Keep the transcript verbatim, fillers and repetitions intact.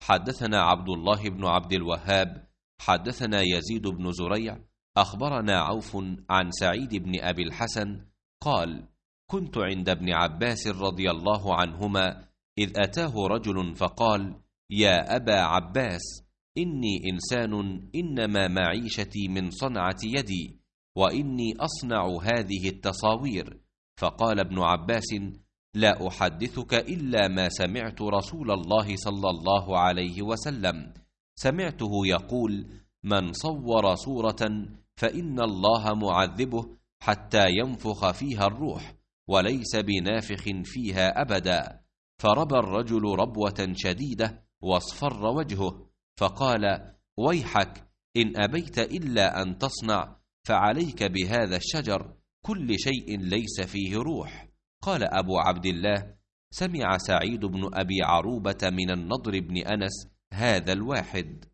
حدثنا عبد الله بن عبد الوهاب حدثنا يزيد بن زريع أخبرنا عوف عن سعيد بن أبي الحسن قال: كنت عند ابن عباس رضي الله عنهما إذ أتاه رجل فقال: يا أبا عباس، إني إنسان إنما معيشتي من صنعة يدي، وإني أصنع هذه التصاوير. فقال ابن عباس: لا أحدثك إلا ما سمعت رسول الله صلى الله عليه وسلم، سمعته يقول: من صور صورة فإن الله معذبه حتى ينفخ فيها الروح، وليس بنافخ فيها أبدا. فربى الرجل ربوة شديدة واصفر وجهه، فقال: ويحك، إن أبيت إلا أن تصنع فعليك بهذا الشجر، كل شيء ليس فيه روح. قال أبو عبد الله: سمع سعيد بن أبي عروبة من النضر بن أنس هذا الواحد.